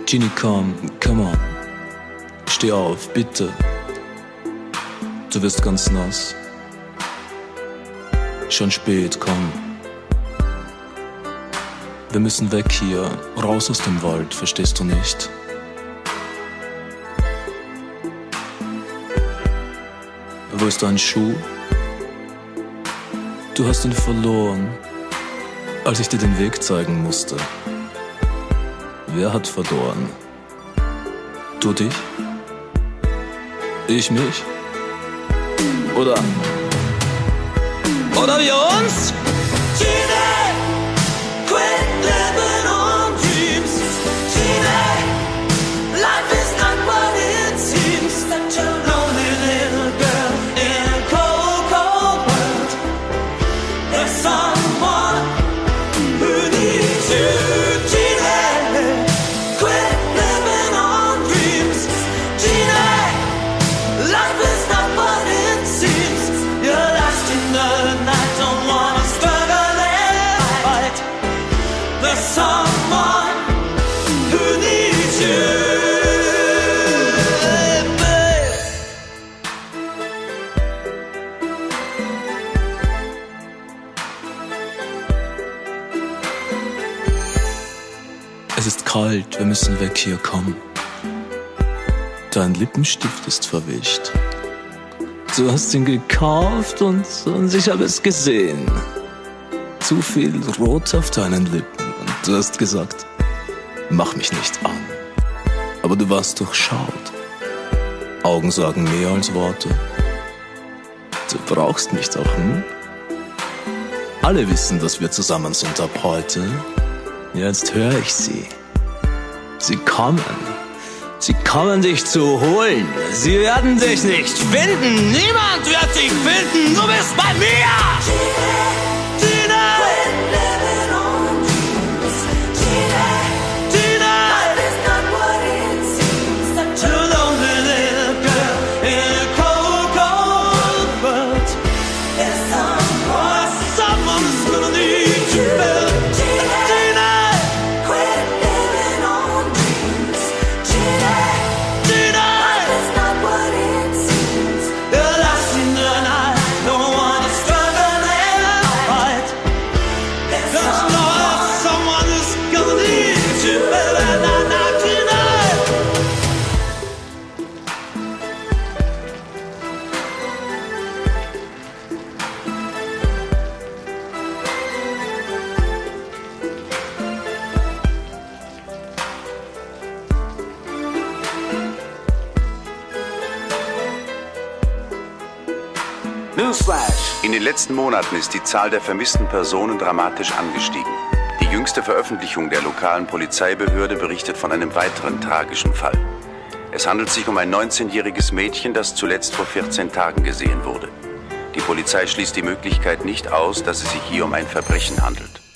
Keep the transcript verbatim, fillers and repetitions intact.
Genie, komm, come on. Steh auf, bitte. Du wirst ganz nass. Schon spät, komm. Wir müssen weg hier, raus aus dem Wald, verstehst du nicht? Wo ist dein Schuh? Du hast ihn verloren, als ich dir den Weg zeigen musste. Wer hat verloren? Du dich? Ich mich? Oder? Oder wir uns? Genie, quit living on dreams. Genie, life is not what it seems. Such a lonely little girl in a cold, cold world. There's someone who needs you. Genie, quit living on dreams. Genie, life is not what it seems. You're lost in the night, don't wanna struggle and fight. There's someone who needs you. Es ist kalt, wir müssen weg hier, komm. Dein Lippenstift ist verwischt. Du hast ihn gekauft und, und ich habe es gesehen. Zu viel Rot auf deinen Lippen und du hast gesagt, mach mich nicht an. Aber du warst durchschaut. Augen sagen mehr als Worte. Du brauchst mich doch, hm? Alle wissen, dass wir zusammen sind ab heute. Jetzt höre ich sie. Sie kommen. Sie kommen dich zu holen. Sie werden dich nicht finden. Niemand wird dich finden. Du bist bei mir. Tina! Quit living on dreams. Genie, Tina! life is not what it seems. Such a lonely little girl in a cold, cold world. there's someone. Someone's gonna need you, baby. Tina! Quit living on dreams. Genie, Tina! life is not what it seems. You're lost in the night. Don't wanna struggle and fight. There's There's someone. no someone who's gonna need you, baby. Now, now, tonight. Newsflash! In den letzten Monaten ist die Zahl der vermissten Personen dramatisch angestiegen. Die jüngste Veröffentlichung der lokalen Polizeibehörde berichtet von einem weiteren tragischen Fall. Es handelt sich um ein neunzehnjähriges Mädchen, das zuletzt vor vierzehn Tagen gesehen wurde. Die Polizei schließt die Möglichkeit nicht aus, dass es sich hier um ein Verbrechen handelt.